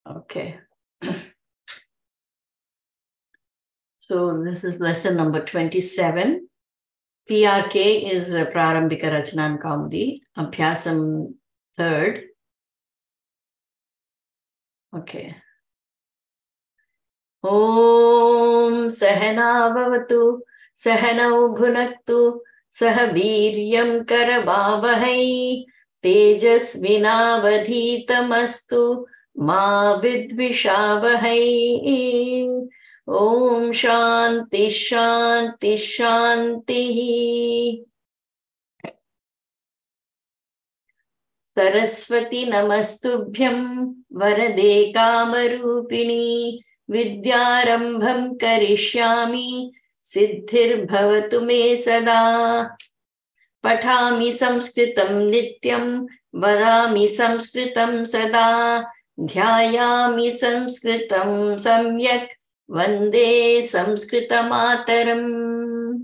Okay. So this is lesson number 27. PRK is Prarambhika Rachanan Kaumudi, Abhyasam 3rd. Okay. Om Sahana Bhavatu, Sahanau Bhunaktu, Sahaviryam Karavavahai, Tejasvinavadhitamastu, Ma Vidvishavahai. Om Shanti Shanti Shanti. Saraswati Namastubhyam Varade Kamarupini Vidyarambham Karishyami Siddhir Bhavatu Me Sada. Pathami Samskritam Nityam Vadami Samskritam Sada. Dhyayami Samskritam Samyak Vande Samskrita Mataram.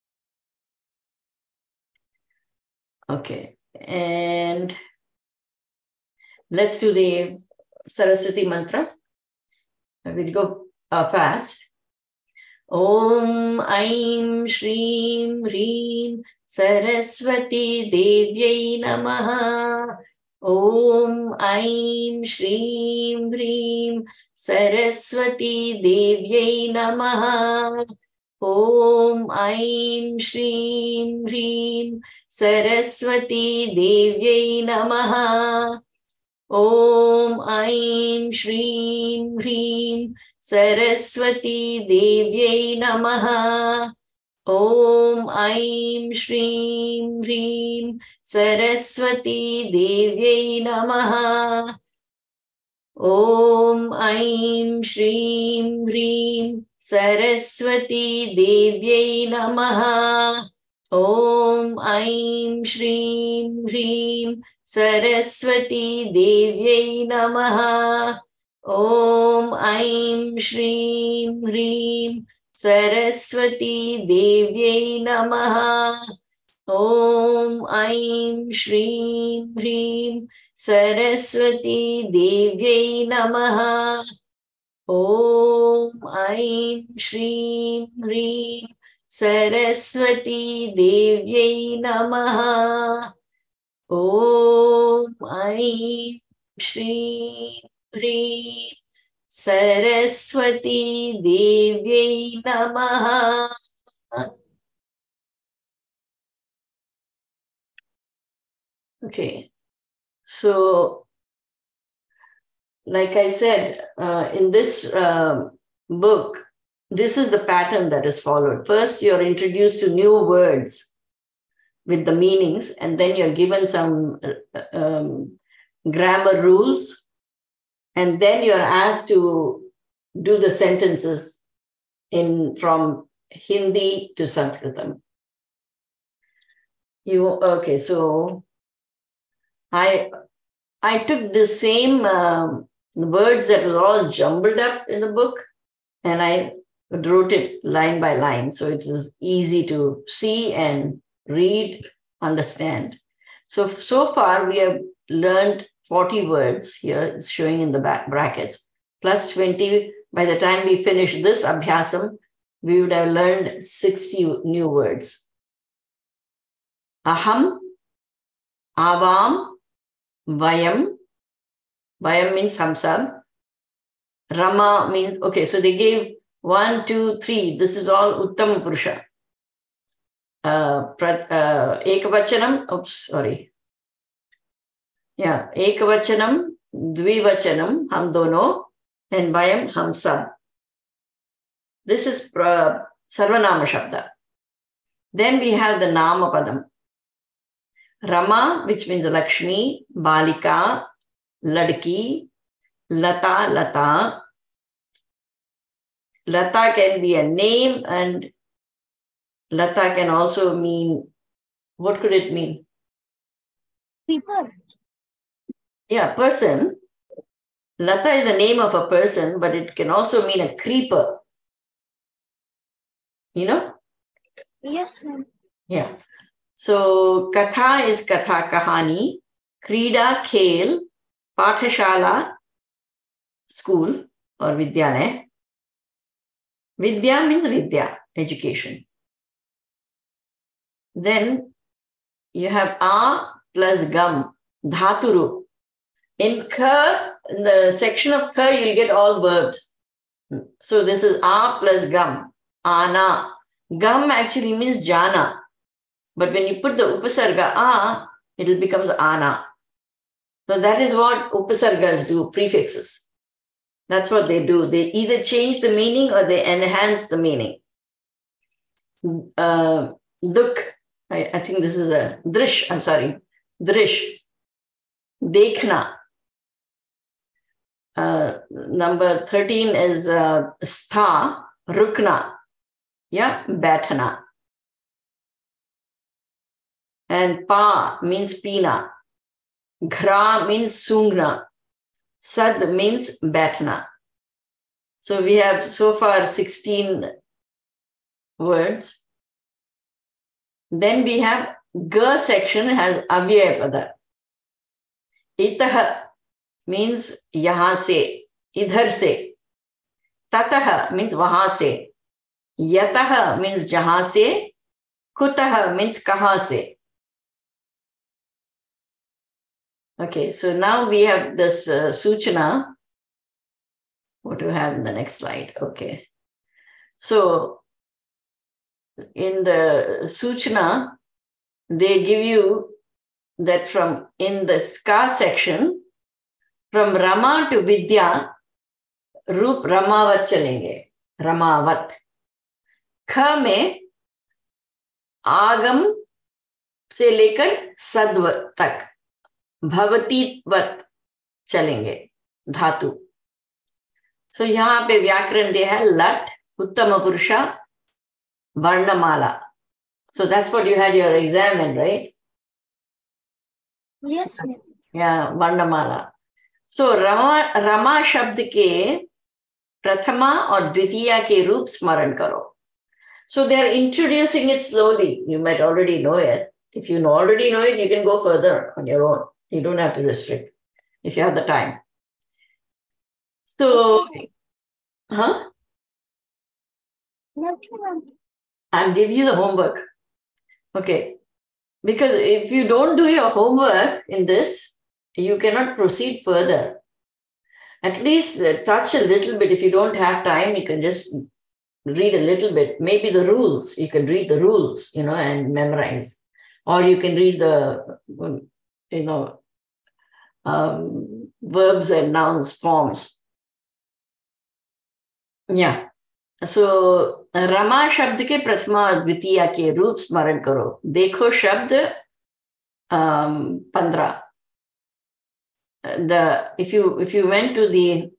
Okay, and let's do the Saraswati mantra. We'll go fast. Om Aim Shreem Hreem Saraswati Devyai Namaha. Om Aim Shreem Hreem Saraswati Devyai Namaha. Om Aim Shreem Hreem Saraswati Devyai Namaha. Om Aim Shreem Hreem Saraswati Devyai Namaha. Om Aim Shreem Hreem Saraswati Devyai Namaha. Om Aim Shreem Hreem Saraswati Devyai Namaha. Om Aim Shreem Hreem Saraswati Devyai Namaha. Om Aim Shreem Hreem Saraswati Devyai Namaha. Om Aim Shreem Hreem Saraswati Devyai Namaha. Om Aim Shreem Hreem Saraswati Devyai Namaha. Om Aim Shreem Hreem Saraswati Devyai Namaha. Okay, so like I said, in this book, this is the pattern that is followed. First, you're introduced to new words with the meanings, and then you're given some grammar rules, and then you're asked to do the sentences from Hindi to Sanskritam. Okay, so I took the same words that were all jumbled up in the book, and I wrote it line by line, so it is easy to see and read, understand. So far we have learned 40 words here, it's showing in the back brackets, plus 20. By the time we finish this abhyasam, we would have learned 60 new words. Aham, avam, vayam. Vayam means hamsab. Rama means, okay, so they gave 1, 2, 3. This is all Uttam Purusha. Ekavachanam, oops, sorry. Yeah, Ekavachanam, Dvivachanam, ham dono, and Vayam, ham sab. This is Sarvanama Shabda. Then we have the Nama Padam. Rama, which means Lakshmi, Balika, Ladki, Lata, Lata. Lata can be a name, and Lata can also mean, what could it mean? Creeper. Yeah, person. Lata is the name of a person, but it can also mean a creeper. You know? Yes, ma'am. Yeah. So Katha is Katha Kahani, Krida Khel, Pathashala, school or vidyalaya. Vidya means vidya, education. Then you have a plus gam, dhaturu. In the section of ka, you'll get all verbs. So this is a plus gam, ana. Gam actually means jana. But when you put the upasarga a, it becomes ana. So that is what upasargas do, prefixes. That's what they do. They either change the meaning or they enhance the meaning. Duk, I think this is a drish, I'm sorry. Drish. Dekhna. Number 13 is stha, rukna. Yeah, bathana. And pa means pina. Ghra means sungna. Sad means bathana. So we have so far 16 words. Then we have ga section has avyaya pada. Itah means yahan se, idhar se. Tatah means wahan se. Yatah means jahan se. Kutah means kahan se. Okay, so now we have this suchana. What do we have in the next slide? Okay. So in the suchana, they give you that from in the ska section, from Rama to Vidya, Roop Ramavat chalenge. Ramavat. Kha में आगम से लेकर सद्व तक भवतीवत चलेंगे धातु. So यहाँ पे व्याकरण दिया है लट, उत्तम पुरुषा, वर्णमाला. So that's what you had your exam in, right? Yes, ma'am. Yeah, वर्णमाला. So रमा शब्द के प्रथमा और द्वितीया के रूप स्मरण करो. So they are introducing it slowly. You might already know it. If you already know it, you can go further on your own. You don't have to restrict if you have the time. So, huh? Nothing, ma'am. I'll give you the homework. Okay. Because if you don't do your homework in this, you cannot proceed further. At least touch a little bit. If you don't have time, you can just read a little bit. Maybe the rules. You can read the rules, and memorize. Or you can read the, verbs and nouns forms. Yeah. So, Rama शब्द के प्रथमा द्वितीया के रूप स्मरण करो. देखो शब्द 15. If you went to the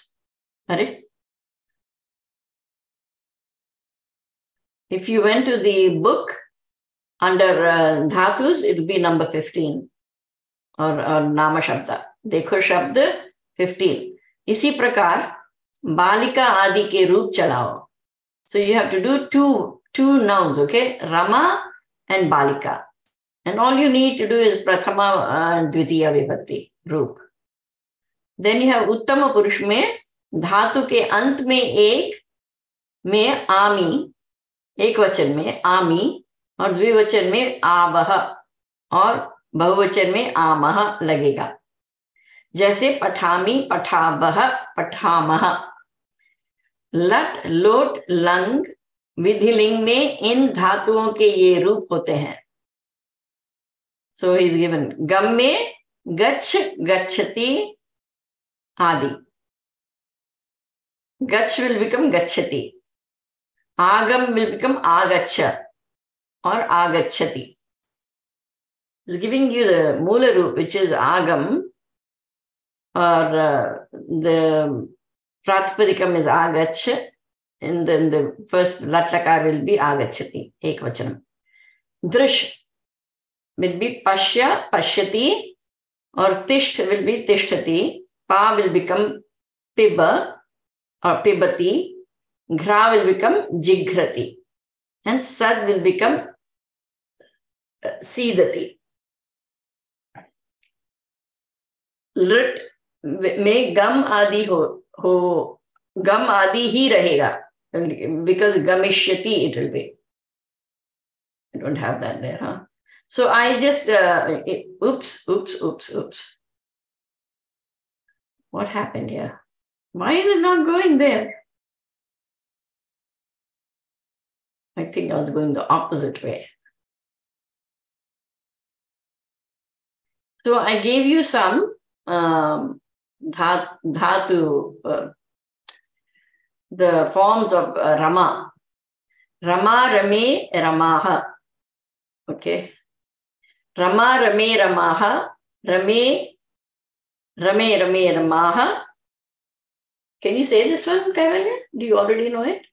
if you went to the book under dhatus, it will be number 15 or nama shabda. देखो शब्द 15. इसी प्रकार बालिका आदि के रूप चलाओ. So you have to do two nouns, okay? Rama and balika. And all you need to do is prathama dvitiya vibhakti, roop. Then you have uttama purush में धातु के अंत में एक में आमी, एक वचन में आमी और द्विवचन में आवह और बहुवचन में आमह लगेगा. जैसे पठामी, पठावह, पठामह. लट, लोट, लंग विधिलिंग में इन धातुओं के ये रूप होते हैं. So he is given गम में गच्छ, गच्छति आदि. गच्छ will become गच्छति. आगम will become आगच्छ or agacchati. He is giving you the moola roop, which is agam, or the pratpadikam is agacch, and then the first latlakar will be agacchati, ekvachanam. Drish will be pashya, pashyati, or tisht will be tishtati. Pa will become piba or pibati. Ghra will become jighrati. And sad will become सीदति. लृट में गम आदि हो gam adi hi rahega. Because gamishyati it will be. I don't have that there, huh? So I just, oops. What happened here? Why is it not going there? I think I was going the opposite way. So I gave you some dhatu, the forms of Rama. Rama, Rame, Ramaha. Okay. Rama, Rame, Ramaha. Rame, Ramaha. Can you say this one, Kaivalya? Do you already know it?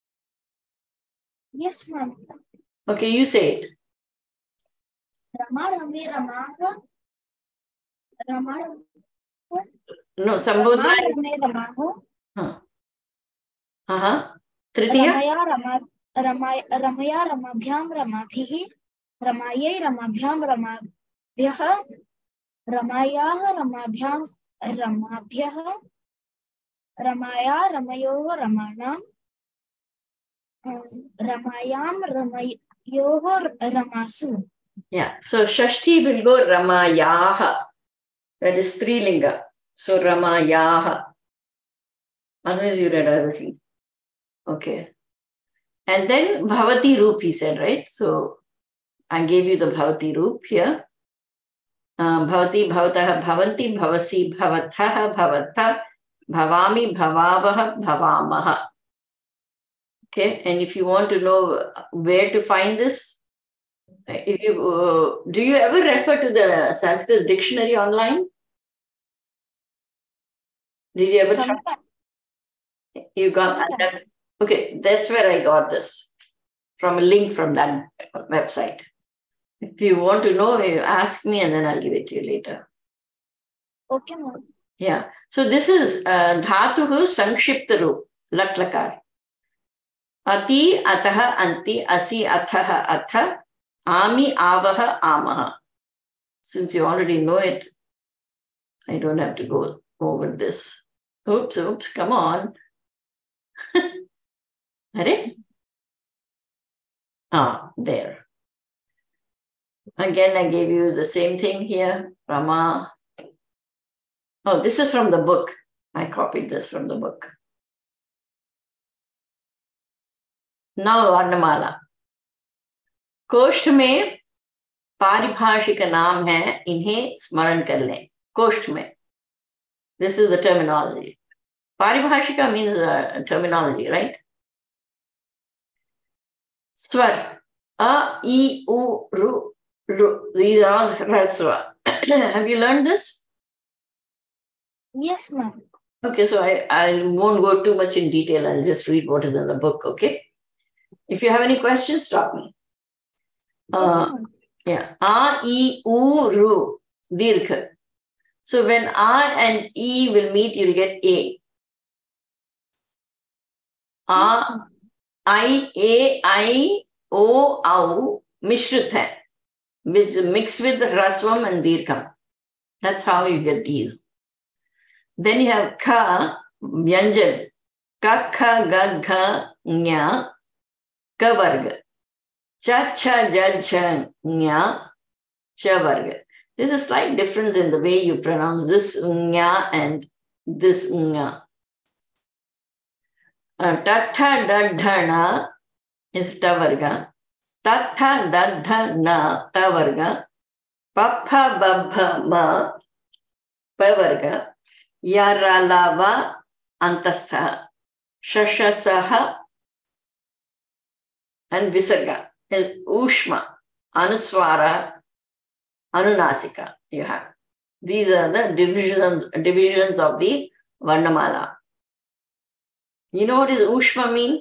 Yes, ma'am. Okay, you say it. Rama, Rame, Ramaha. Rama, No, Sambodha. Rame, Ramaha. Tritiya? Ramaya, Ramabhyam, Ramabhihi. Ramayai, Ramabhyam, Ramabhyah. Ramayah, Ramabhyam, Ramabhyah. Ramaya, Ramayoh, Ramanam. Ramayam, Ramayoh, Ramasu. Yeah. So Shashti will go Ramayaha. That is Strilinga. So Ramayaha. Otherwise you read everything. Okay. And then Bhavati Roop, he said, right? So I gave you the Bhavati Roop here. Bhavati, Bhavataha, Bhavanti, Bhavasi, Bhavathaha, Bhavatha, Bhavami, Bhavavaha, Bhavamaha. Okay. And if you want to know where to find this, if you do you ever refer to the Sanskrit dictionary online? Did you ever try? You got that? Okay, that's where I got this from a link from that website. If you want to know, you ask me and then I'll give it to you later. Okay, ma'am. Yeah. So this is Dhatuhu Sankshipta Roop, Latlakar. Ati, Ataha, Anti, Asi, Athaha, Atha, Ami, Avaha, Amaha. Since you already know it, I don't have to go over this. Oops, come on. There. Again, I gave you the same thing here. Rama. Oh, this is from the book. I copied this from the book. Now Varnamala. कोष्ठ में पारिभाषिक नाम है, इन्हें स्मरण कर लें. कोष्ठ में. This is the terminology. Paribhashika means terminology, right? Swar. A, I, U, Ru, Ru. These are all Raswa. Have you learned this? Yes, ma'am. Okay, so I won't go too much in detail. I'll just read what is in the book, okay? If you have any questions, stop me. Yeah. A, I, U, Ru. Dirgha. So when A and E will meet, you'll get A. A, I, A, I, O, Au, Mishrit hai, which mixed with Rasvam and Dirgham. That's how you get these. Then you have Ka, Vyanjan, Ka, Kha, Ga, Gha, Nya, Ka Varga. Cha, Cha, Ja, Cha, Nya, Cha Varga. There's a slight difference in the way you pronounce this Nya and this Nya. Tatha, Dadhana is Ta Varga. Tatha, Dadhana, Ta Varga. Papha, Babha, Ma, Pa Varga. Yaralava, Antastha. Shashasaha, and Visarga is Ushma, Anuswara, Anunasika. You have. These are the divisions of the Varnamala. You know what does Ushma mean?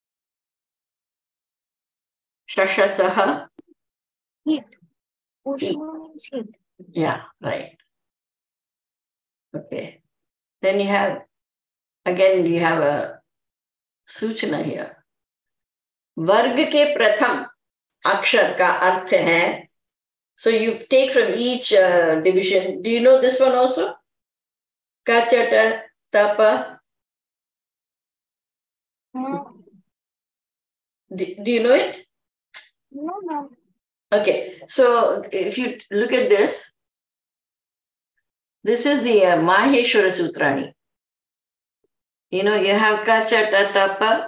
Shashasaha. Heat. Ushma means heat. Yeah, right. Okay. Then you have, again, you have a सूचना here. वर्ग के प्रथम अक्षर का अर्थ है. So you take from each division. Do you know this one also? Kachata, tapa, No, Do you know it? no, ma'am. Okay, so if you look at this is the Maheshwara Sutrani. You know, you have Kacha, Tatapa.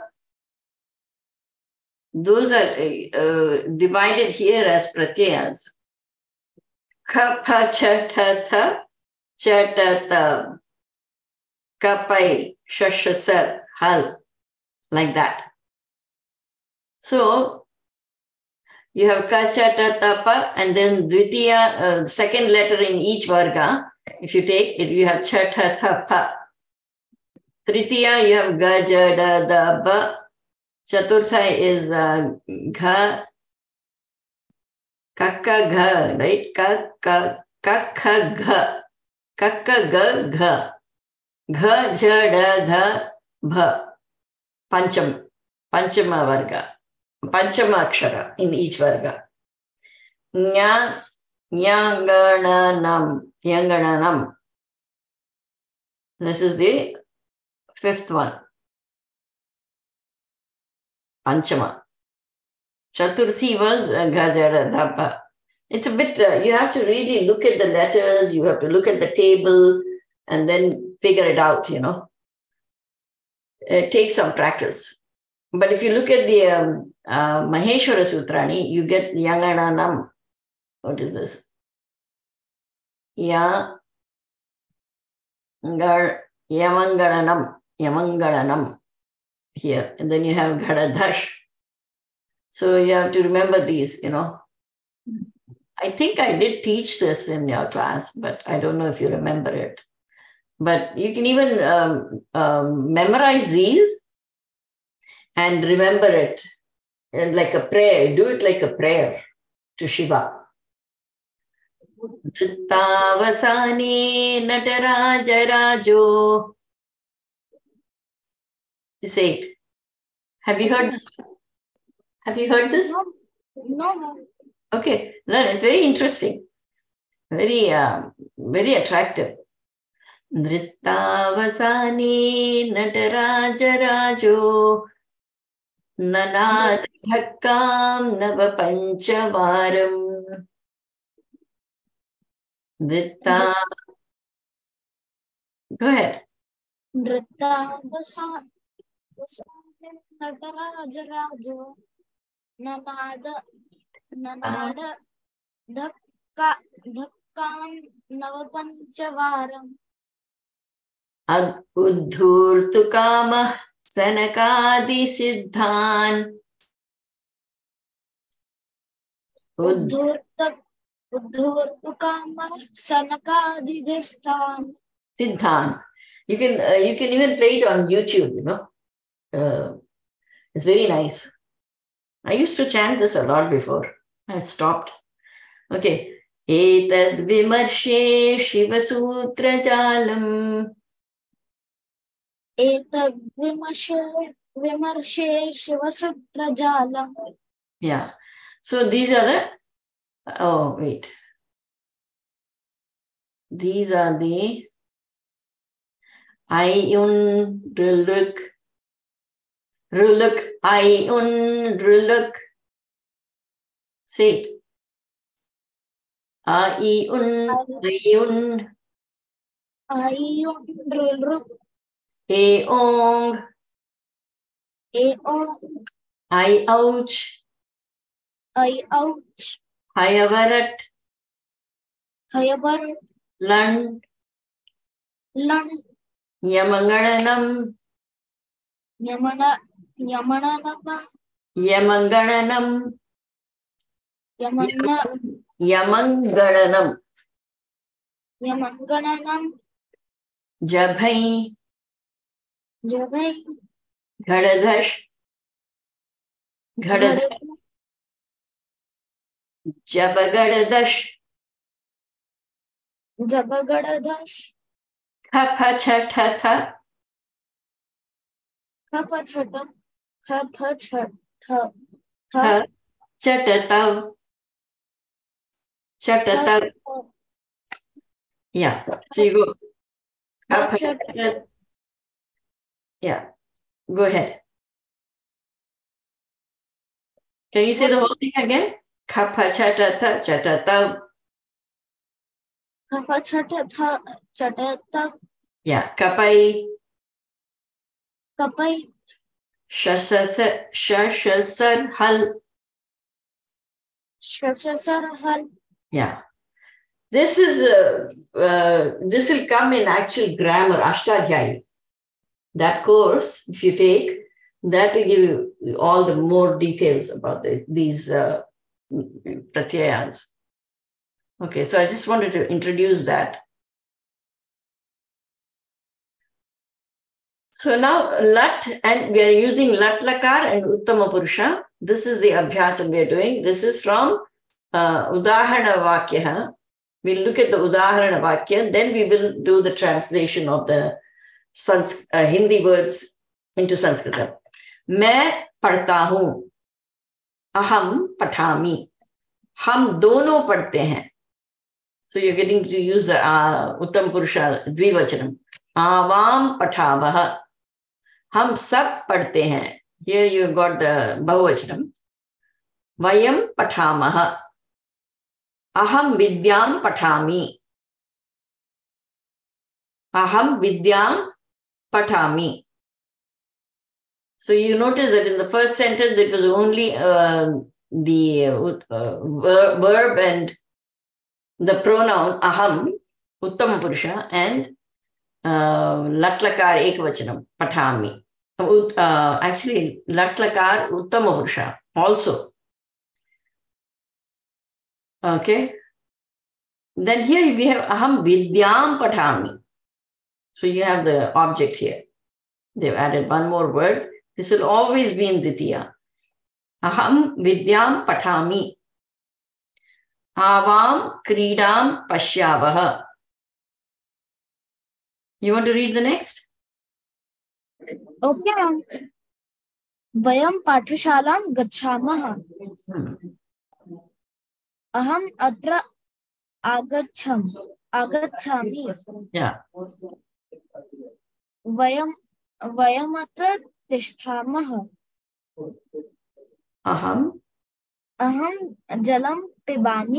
Those are divided here as pratyayas. Kapha, Chatata, Chatata, Kapai, Shashasar, Hal, like that. So you have Kacha, Tapa, and then Dvitiya, second letter in each varga. If you take it, you have Chata, Tapa. Tritiya, you have Gaja, Da, Da, Ba. Chaturtha is Gha, Kakka, Gha, right? Kakka, Gha, Kakka, Gha, Gha. Gha, Ja, Da, Dha, Bha. Panchama varga. Panchama akshara in each varga. Nya, Yangananam. This is the fifth one. Panchama. Chaturthi was Gajara Dhapa. It's a bit, you have to really look at the letters, you have to look at the table, and then figure it out, you know. It takes some practice. But if you look at the Maheshwara Sutrani, you get Yangananam. What is this? Yamangalanam here. And then you have Gadadhash. So you have to remember these, you know. I think I did teach this in your class, but I don't know if you remember it. But you can even memorize these and remember it. And like a prayer, do it like a prayer to Shiva. Vrittavasane Natarajarajo. You say it. Have you heard this? Have you heard this? No. Okay, learn. It's very interesting. Very, very attractive. Vrittavasane Natarajarajo Nanadhakkam Navapanchavaram. Vritta. Go ahead. Vrittavasane Natarajarajo Nanada Dhakkam Navapanchavaram. Uddhurtu kama sanakadi siddhan. Uddhurtu kama sanakadi siddhan. You can even play it on YouTube, you know. It's very nice. I used to chant this a lot before. I stopped. Okay. Etad vimarshe Shivasutra jalam. Etad vimarshe Shivasutra jalam. Yeah. So these are the, oh, wait. These are the Ayun Ruluk. Ruluk, Ayun Ruluk. Say it. Ayun, Ayun. Ayun Ruluk. Eong. Eong. I ouch. I ouch. Hayavarat. Hayavarat. Lan. Lan. Yamangananam. Yamangananam. Yamangananam. Jabhai. Gadadhash. Jabagadadash. Kapachatata. Chatatav. Yeah. So you go. Yeah. Go ahead. Can you say the whole thing again? Kapha chatata chatata. kapha chatata chatata. Yeah. Kapai. Kapai. Shashasar hal. Shashasar hal. Yeah. This will come in actual grammar, Ashtadhyayi. That course, if you take, that will give you all the more details about these pratyayas. Okay, so I just wanted to introduce that. So now Lat, and we are using Lat Lakar and Uttama Purusha. This is the abhyasa we are doing. This is from Udaharana Vakya. We'll look at the Udaharana Vakya, then we will do the translation of the Hindi words into Sanskrit. मैं पढ़ता हूं, अहम पठामि, हम दोनों पढ़ते हैं. So you're getting to use the Uttam Purusha Dvivachanam. आवाम पठावह, हम सब पढ़ते हैं. Here you got the Bahuvachanam. वयम पठामः, अहम विद्याम पठामि, अहम विद्याम पठामि. So you notice that in the first sentence, it was only the verb and the pronoun aham, uttama purusha, and latlakar ekvachanam, pathami. Actually, latlakar uttama purusha also. Okay. Then here we have aham vidyam pathami. So you have the object here. They've added one more word. This will always be in Ditya. Aham vidyam pathami. Avam kridam pashyavaha. You want to read the next? Okay, ma'am. Vayam pathashalam gacchamaha. Aham atra agacchami. Yeah. Vayam atra tishthamah. Aham jalam pibami.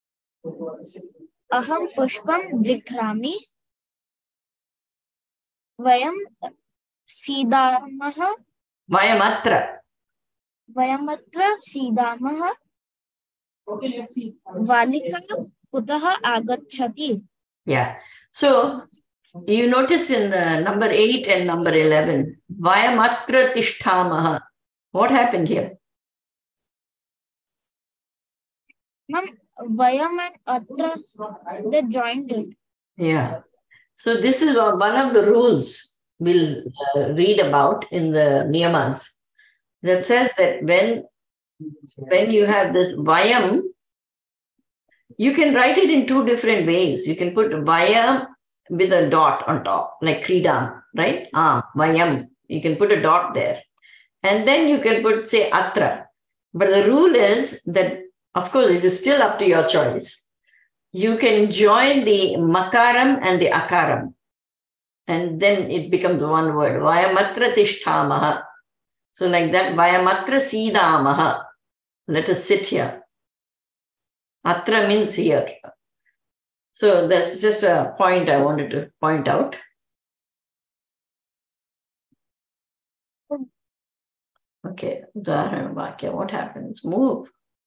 Aham pushpam jikhrami. Vayam sidamaha. Vayamatra sidamaha. Valika kutaha agacchati. Yeah. So you notice in number 8 and number 11, Vayamatra tishtamaha. What happened here? Ma'am, Vayam and Atra, they joined it. Yeah. So this is one of the rules we'll read about in the Niyamas that says that when you have this Vayam, you can write it in two different ways. You can put Vayam with a dot on top, like Kridam, right? Vayam. You can put a dot there. And then you can put, say, Atra. But the rule is that, of course, it is still up to your choice. You can join the Makaram and the Akaram. And then it becomes one word. Vayamatra tishtamaha. So like that, Vayamatra sidamaha. Let us sit here. Atra means here. So that's just a point I wanted to point out. Okay, Udaharana Vakya, what happens? Move.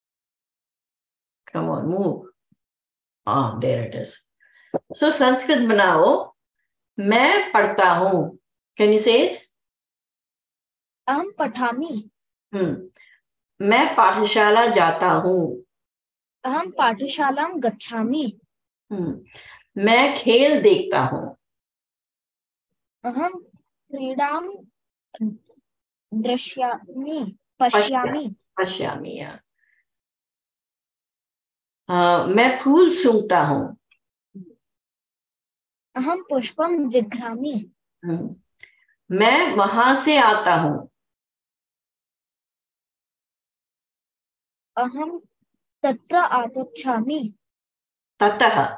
Come on, move. There it is. So Sanskrit banao. मैं पढ़ता हूँ. Can you say it? Aham pathami. मैं पाठशाला जाता हूँ. Aham pathashalam gacchami. मैं खेल देखता हूँ. Aham kridam drashyami. Pashyami. Yeah. मैं फूल सूंघता हूँ. Aham pushpam jighrami. मैं वहां से आता हूँ. Aham tatra agacchami. ततः.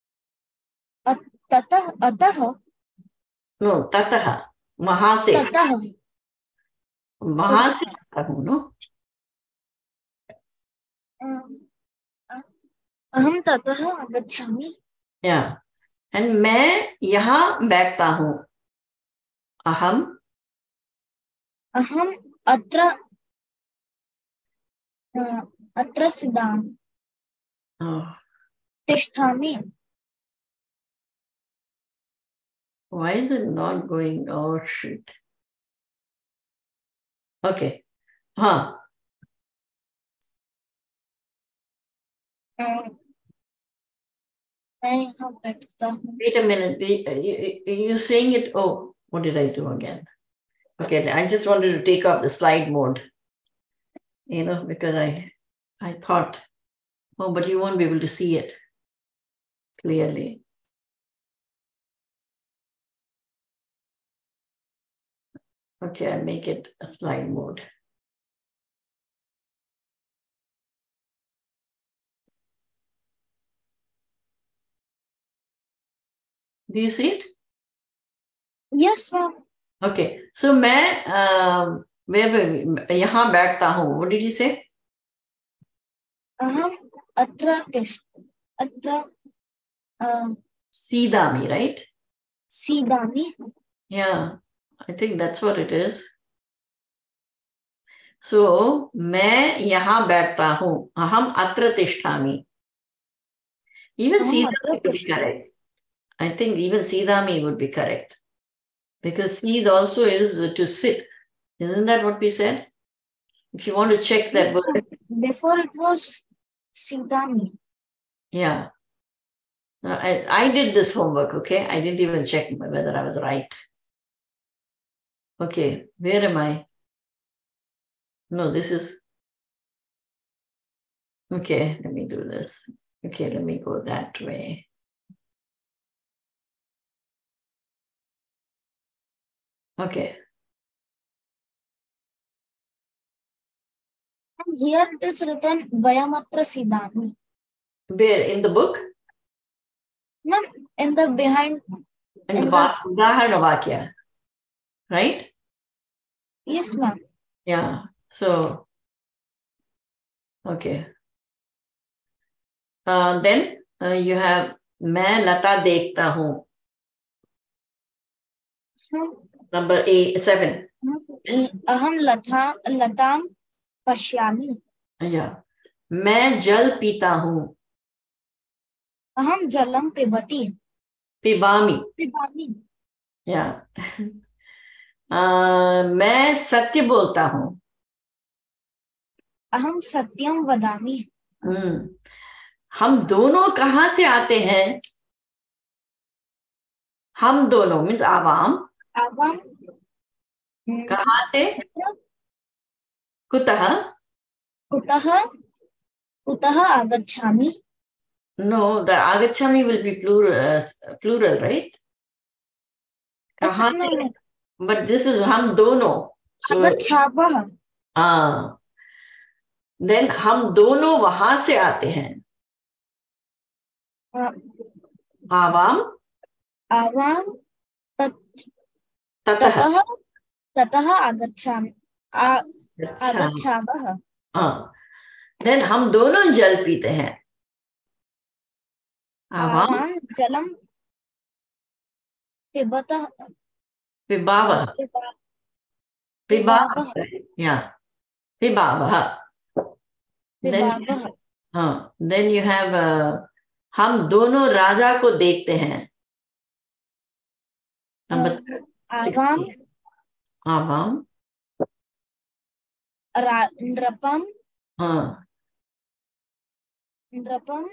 Atah. No, ततः. वहां से. Tatah. वहां से आता हूँ, no? अहम ततः आगच्छामि. Yeah. And मैं यहाँ बैठता हूँ. अहम अहम अत्र अत्र सिदामि. oh, तिष्ठामि. why is it not going? Oh shit. Okay. हाँ. मैं यहाँ बैठता हूँ. Wait a minute. You saying it? Oh, what did I do again? Okay, I just wanted to take off the slide mode. Because I thought, oh, but you won't be able to see it clearly. Okay, I'll make it a slide mode. Do you see it? Yes, ma'am. Okay, so मैं यहाँ बैठता हूँ. What did you say? अहम अत्र सीदामी, right? सीदामि. Yeah, I think that's what it is. So मैं यहाँ बैठता हूँ. अहम अत्र तिष्ठामि. Even सीदामी would be correct. I think even सीदामी would be correct. Because seed also is to sit. Isn't that what we said? If you want to check that Yes, word. before it was Sidami. Yeah. I did this homework, okay? I didn't even check whether I was right. Okay, where am I? No, this is... Okay, let me do this. Okay, let me go that way. Okay. And here it is written Vayamatra Sidami. Where? In the book? Ma'am, in the behind. In the Udahana Vakya. Right? Yes, ma'am. Yeah. So, okay. Then you have मैं लता देखता हूँ. Number 7. अहम लताम पश्यामि. Yeah. मैं जल पीता हूँ. अहम जलम पिबति. पिबामी. Yeah. मैं सत्य बोलता हूँ. अहम सत्यम वदामि. हम दोनों कहाँ से आते हैं? हम दोनों मीन्स आवाम. आवाम. कहाँ से? कुतः? कुतः आगच्छामि. No, the agachami will be plural, right? कहाँ से? But this is हम दोनों. So, आगच्छावः. Then हम दोनों वहां से आते हैं. आवाम. आवाम ततः. ततः आगच्छामि. आगच्छावः. Then हम दोनों जल पीते हैं. आवाम जलम पिबतः. पिबावः. पिबावः. Yeah. पिबावः. Then you have हम दोनों राजा को देखते हैं. Number 6. Awam. नृपम. नृपम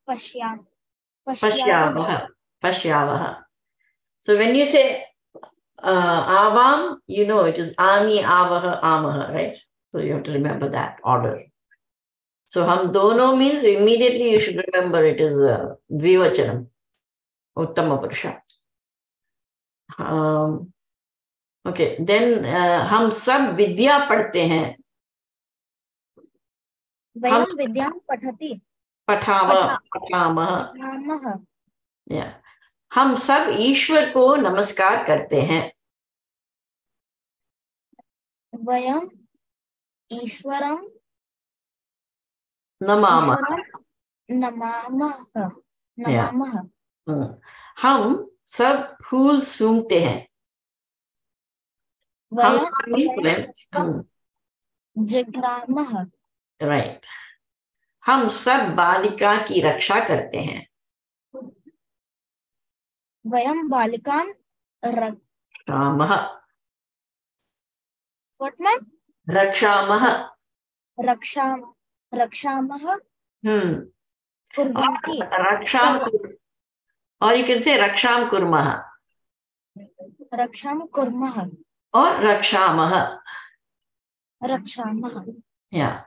पश्यावः. So when you say avam, you know it is ami, avah, amah, right? So you have to remember that order. So ham dono means immediately you should remember it is dvivachanam, uttama purusha. Okay, then हम सब विद्या पढ़ते हैं. वयम विद्यां पठति. पठामः. Yeah. हम सब ईश्वर को नमस्कार करते हैं. वयम ईश्वरं Namamah. ईश्वरं नमामः Yeah. नमामः हम सब फूल सूंघते हैं. हम वयं सब means when. पुष्पं जिघ्रामः Right. हम सब बालिका की रक्षा करते हैं. वयं बालिकां रामः. what ma'am रक्षामः. रक्षामः कुर्वन्ति रक्षाम or you can say रक्षाम कुर्मः रक्षां कुर्मः or रक्षामः. रक्षामः. Yeah.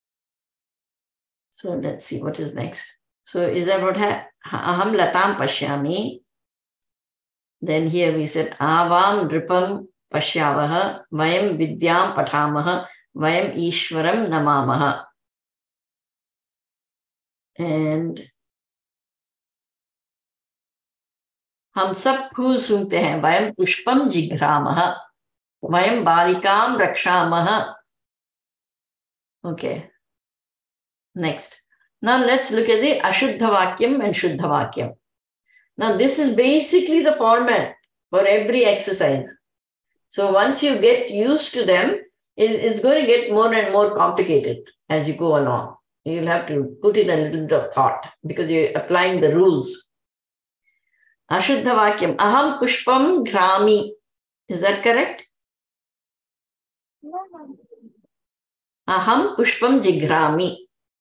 So let's see what is next. So is that what aham latam pashyami. Then here we said avam dripam pashyavah vayam vidyam pathamah vayam ishwaram namamah. And हम सब फूल सूंघते हैं. वयम पुष्पम जिघ्रामः. वयम बालिकाम रक्षामः. Okay. Next. Now let's look at the Ashuddha Vakyam and Shuddha Vakyam. Now this is basically the format for every exercise. So once you get used to them, it's going to get more and more complicated as you go along. You'll have to put in a little bit of thought because you're applying the rules. Ashuddha Vakyam. Aham Pushpam Grami. Is that correct? No, ma'am. Aham Pushpam Jigrami.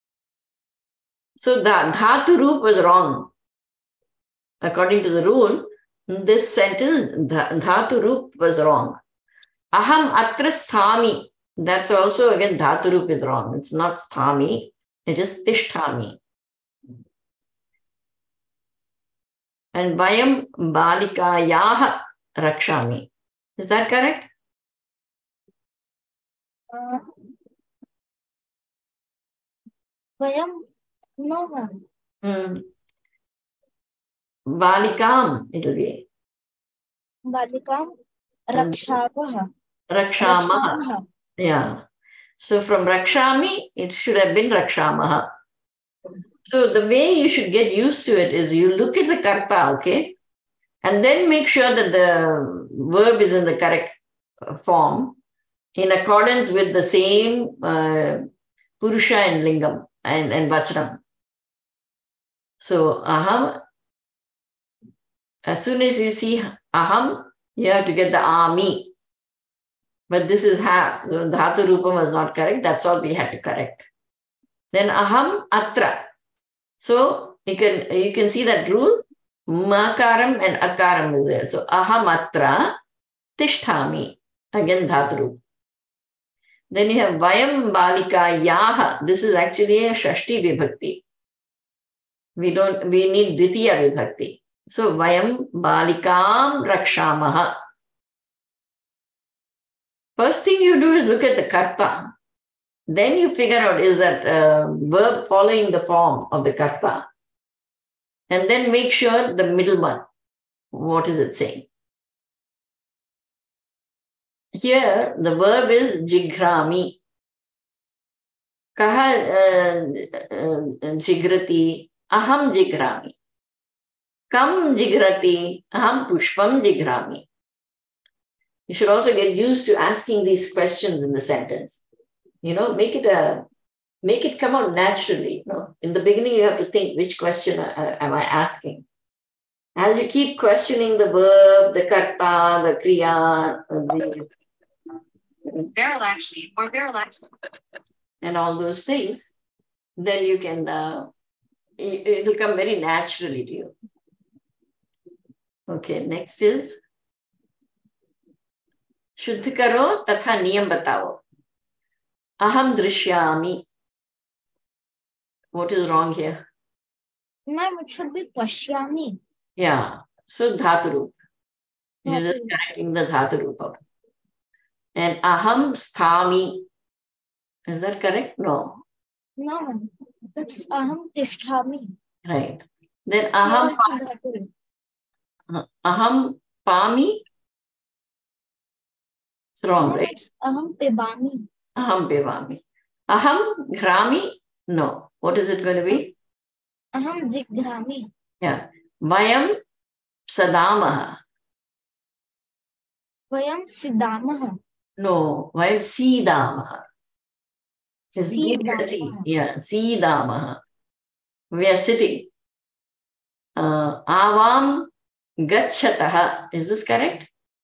So the dhatu roop was wrong. According to the rule, this sentence, dhatu roop was wrong. Aham atra sthami. That's also again dhatu roop is wrong. It's not sthami. It is tishtami. And vayam balikayah rakshami. Is that correct? Vayam, no, ma'am. Balikam, it will be. Balikam rakshavaha. Rakshamaha. Yeah. So from rakshami, it should have been rakshamaha. So the way you should get used to it is you look at the karta, okay? And then make sure that the verb is in the correct form in accordance with the same purusha and lingam and vachanam. So aham, as soon as you see aham, you have to get the ami. But this is ha. So dhatu rupam was not correct. That's all we had to correct. Then aham atra. So you can see that rule. Makaram and akaram is there. So aham atra tishtami. Again dhatu rup. Then you have vayam balika yaha. This is actually a shashti vibhakti. We need dvitiya vibhakti. So vayam balikam rakshamaha. First thing you do is look at the karta. Then you figure out is that verb following the form of the karta. And then make sure the middle one. What is it saying? Here, the verb is jigrami. Kaha jigrati? Aham jigrami. Kam jigrati? Aham pushpam jigrami. You should also get used to asking these questions in the sentence. You know, make it come out naturally. You know? In the beginning, you have to think, which question am I asking? As you keep questioning the verb, the karta, the kriya, and all those things, then you can, it will come very naturally to you. Okay, next is Shuddh karo tatha niyam batao. Aham drishyami. What is wrong here? Ma'am, it should be pashyami. Yeah, so dhatu roop. You're just correcting the dhatu roop. And aham sthami. Is that correct? No. No, it's aham tishtami. Right. Then aham pami. It's wrong, right? It's aham pibami. Aham pibami. Aham grami. No. What is it going to be? Aham jigrami. Yeah. Vayam sadamaha. Vayam sidamaha. No. Vayam sidamaha. Sidamaha. Yeah. Sidamaha. We are sitting. Avam gachataha. Is this correct?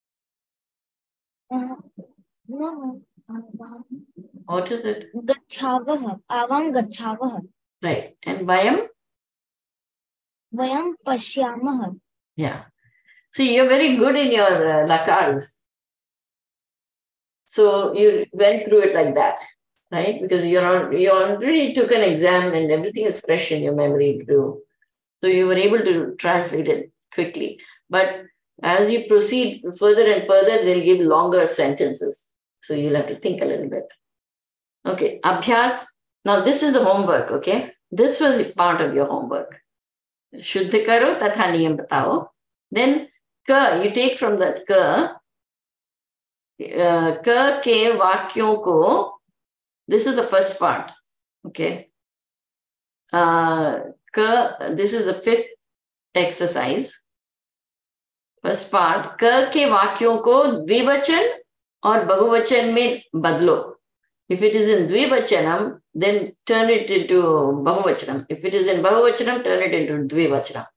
No. What is it? Gachavaha. Avam gachavaha. Right. And vayam? Vayam pashyamaha. Yeah. So you're very good in your lakars. So you went through it like that, right? Because you already took an exam and everything is fresh in your memory too. So you were able to translate it quickly. But as you proceed further and further, they'll give longer sentences. So you'll have to think a little bit. Okay, Abhyas. Now this is the homework, okay? This was part of your homework. Shuddha karo tatha niyam batao. Then ka, you take from that ka ke vakyon ko, this is the first part, okay? This is the fifth exercise. First part, ka ke vakyon ko dvivachan or bahuvachan mein badlo. If it is in dvivachanam, then turn it into bahuvachanam. If it is in bahuvachanam, turn it into dvivachanam.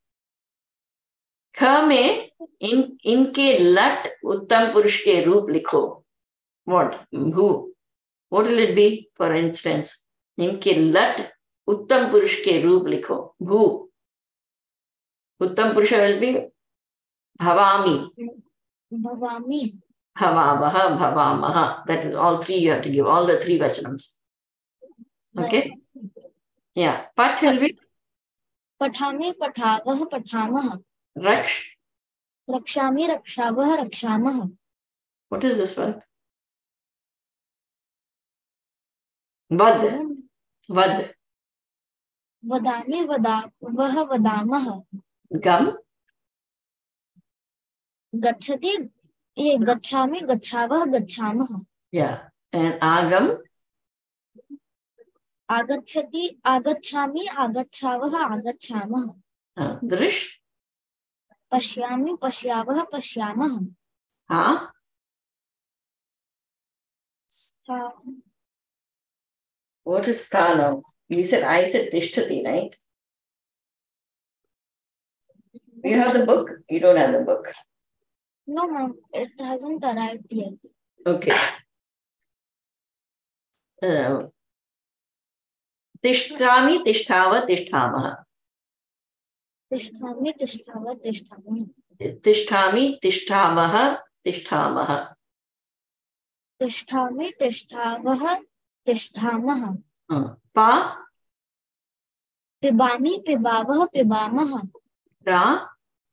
ख में इनके लट उत्तम पुरुष के रूप लिखो. What? Who? What will it be? For instance, इनके लट उत्तम पुरुष के रूप लिखो. Who? उत्तम पुरुष will be bhavami. Bhavami. Bhavavaha, bhavamaha. That is all three you have to give, all the three vachanams. Okay? Yeah. Pat will be? Pathami, pathavah, pathamah. Raksh. Rakshami, rakshavah, rakshamah. What is this one? Vad. Vad. Vadami, vada, vah, vadamah. Gam. Gachati, gachami, gachavah, gachamah. Yeah. And agam. Agachati, agachami, agachavah, agachamah. Drish. Pashyami, pashyavah, pashyamah. Ha. What is stha now? I said tishtati, right? You have the book? You don't have the book. No, ma'am. It hasn't arrived yet. Okay. Tishtami, tishtava, tishtamah. Tishtami, tishtava, tishtamah. Tishtami, tishtamah, tishtamah. Tishtami, tishtavah, tishtamah. Pa. Pibami, pibavah, pibamah. Ra.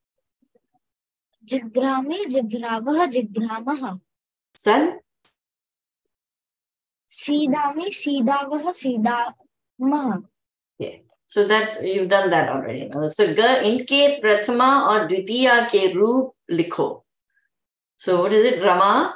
Jigrami, jigravah, jigramah. San. Sidami, sidavah, sidamah. Yeah. So that you've done that already. So ga inke prathama or dvitiya ke roop likho. So what is it? Rama.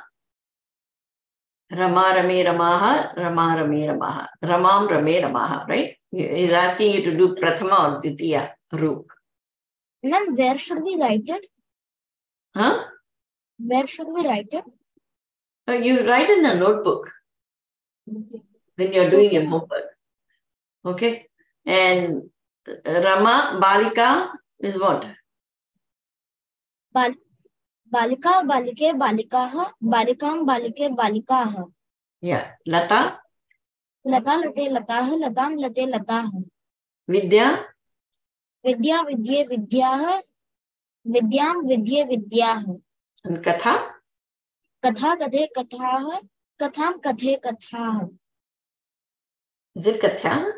Rama Rame Ramaha, Rama Rame Ramaha, Ramam Rame Ramaha, right? He's asking you to do Prathama or Ditiya roop. Ma'am, where should we write it? Huh? Where should we write it? You write in a notebook when you're doing your homework. Okay? And Rama, Balika is what? Balika, balike, balikaha, balikam, balike, balikaha. Yeah. Lata? Lata, late, lataha, latam, late, lataha. Vidya? Vidya, vidye, vidyaha. Vidyam, vidye, vidyaha. And Katha? Katha, kathe, kathaha. Katham, kathe, kathaha. Is it Katha?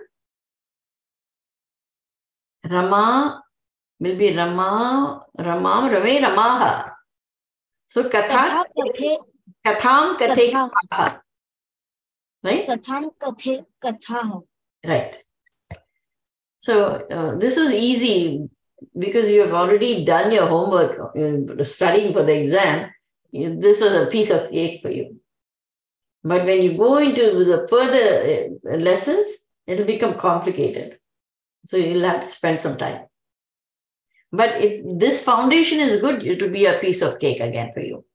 Rama will be Rama, Ramam, Rame, Ramaha. So Katha, Katham, Kathe, Kathaha. Right? Katham, kathe, kathaha. Right. So this was easy because you have already done your homework, studying for the exam. This was a piece of cake for you. But when you go into the further lessons, it'll become complicated. So you'll have to spend some time. But if this foundation is good, it will be a piece of cake again for you.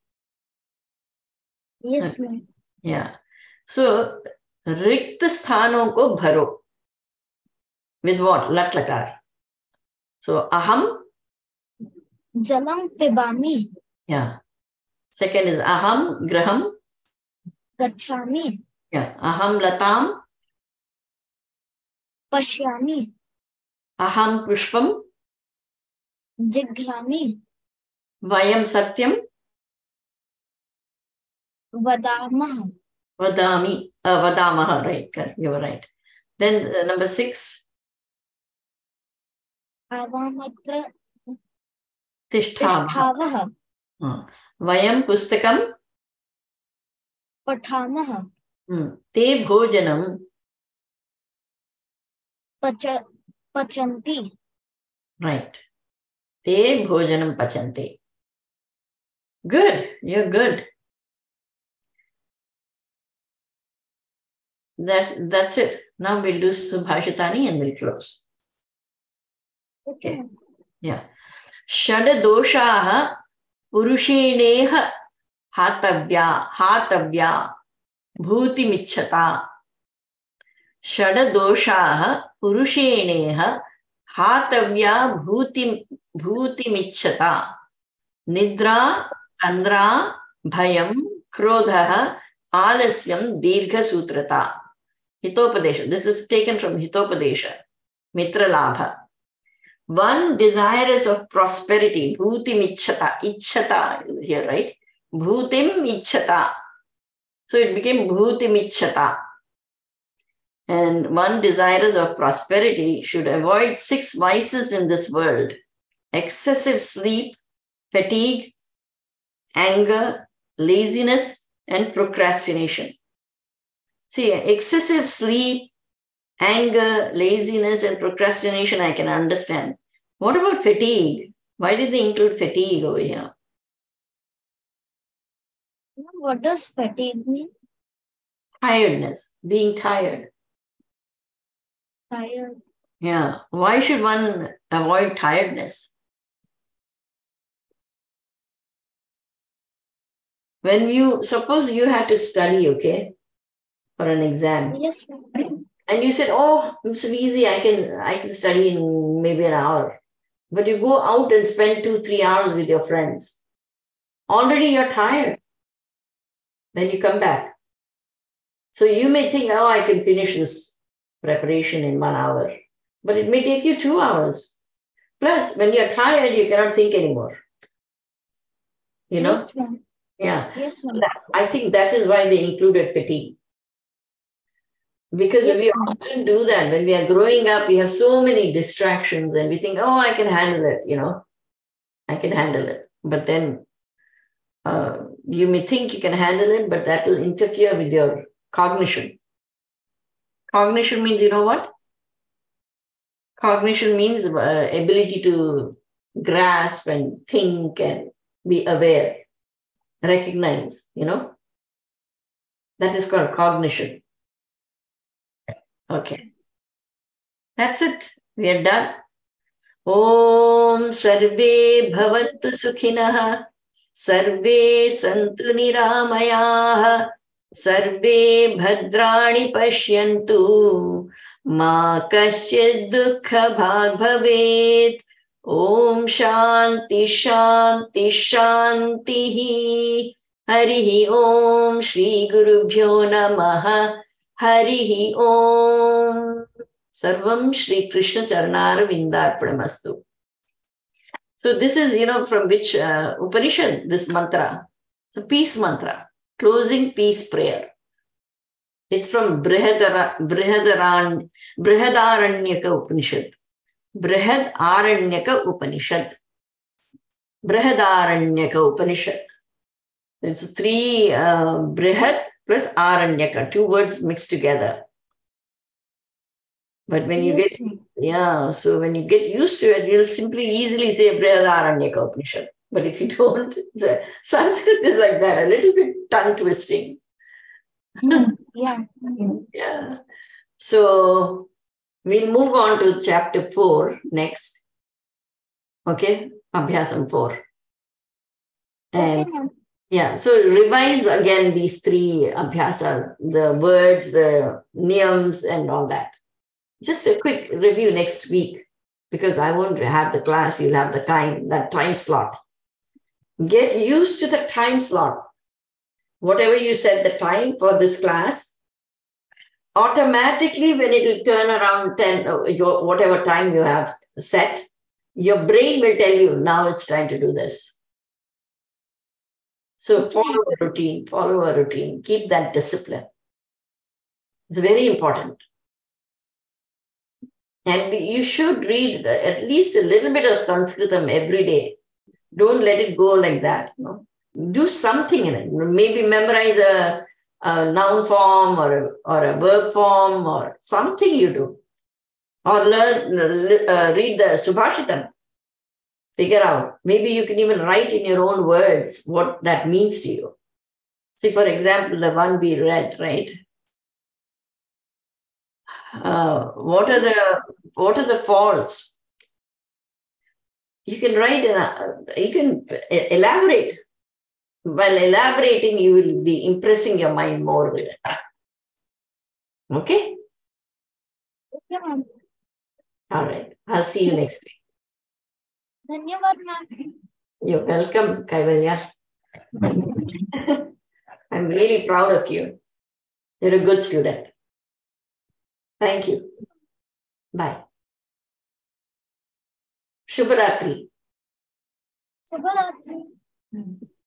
Yes, ma'am. Yeah. So, rikt sthanon ko bharo. With what? Lat lakar. So, aham. Jalam pibami. Yeah. Second is aham graham. Gachami. Yeah. Aham latam. Pashyami. Aham pushpam. Jigrami. Vayam satyam. Vadamaha. Vadami. Vadamaha, right. You were right. Then number 6. Avamatra Tishtavaha. tishtavaha. Vayam pustakam. Pathamaha. Te bhojanam. Pachanti. Right. Te bhojanam pachanti. Good. You're good. That's it. Now we'll do Subhashitani and we'll close. Okay. Yeah. Shadadoshaha purusheneha hatavya bhuti michhata. Shadadoshaha purusheneha hatavya bhuti michhata. Nidra, Andra, Bhayam, Krodha, Alasyam, Dirgha Sutrata. Hitopadesha. This is taken from Hitopadesha. Mitra Labha. One desirous of prosperity. Bhuti michhata. Ichhata here, right? Bhutim ichhata. So it became Bhuti michhata. And one desirous of prosperity should avoid 6 vices in this world. Excessive sleep, fatigue, anger, laziness, and procrastination. See, excessive sleep, anger, laziness, and procrastination, I can understand. What about fatigue? Why did they include fatigue over here? What does fatigue mean? Tiredness, being tired. Tired. Yeah. Why should one avoid tiredness? When you, suppose you had to study, okay, for an exam. Yes, ma'am. And you said, oh, it's easy, I can study in maybe an hour. But you go out and spend 2-3 hours with your friends. Already you're tired when you come back. So you may think, oh, I can finish this preparation in 1 hour. But it may take you 2 hours. Plus, when you're tired, you cannot think anymore. You know? Yes, ma'am. Yeah. Yes, ma'am. I think that is why they included fatigue. Because Yes, we ma'am. often do that. When we are growing up, we have so many distractions and we think, oh, I can handle it, you know. I can handle it. But then you may think you can handle it, but that will interfere with your cognition. Cognition means, you know what? Cognition means ability to grasp and think and be aware, recognize, you know. That is called cognition. Okay. That's it. We are done. Om Sarve Bhavantu Sukhinah. Sarve Santu Niramayah. Sarve Bhadrani Pashyantu. Ma Kasyid Dukha Bhag Bhavet. Om Shanti Shanti Shanti. Harihi Om Shri Gurubhyo Namaha. Harihi Om. Sarvam Shri Krishna Charnar Vindarpanamastu. So this is, you know, from which Upanishad, this mantra. It's a peace mantra, closing peace prayer. It's from Brihadaranyaka Upanishad. Brihadaranyaka Upanishad. Brihadaranyaka Upanishad. It's 3 Brihad plus Aranyaka, 2 words mixed together. But when you Yes, get, so when you get used to it, you'll simply easily say Brihadaranyaka Upanishad. But if you don't, Sanskrit is like that, a little bit tongue twisting. Yeah. Yeah. So we'll move on to chapter 4 next. Okay, Abhyasam 4. And Okay, ma'am. yeah, so revise again these 3 abhyasas, the words, the niyams, and all that. Just a quick review next week, because I won't have the class, you'll have the time, that time slot. Get used to the time slot. Whatever you set the time for this class, automatically when it will turn around 10, whatever time you have set, your brain will tell you, now it's time to do this. So follow a routine, keep that discipline. It's very important. And you should read at least a little bit of Sanskritam every day. Don't let it go like that. No? Do something in it. Maybe memorize a noun form or a verb form or something you do. Or read the Subhashitam. Figure out. Maybe you can even write in your own words what that means to you. See, for example, the one we read, right? What are the faults? You can write you can elaborate. While elaborating, you will be impressing your mind more with it. Okay? Okay, ma'am. All right. I'll see you next week. Dhanyavad, ma'am. You're welcome, Kaivalya. I'm really proud of you. You're a good student. Thank you. Bye. Shubharatri. Shubharatri.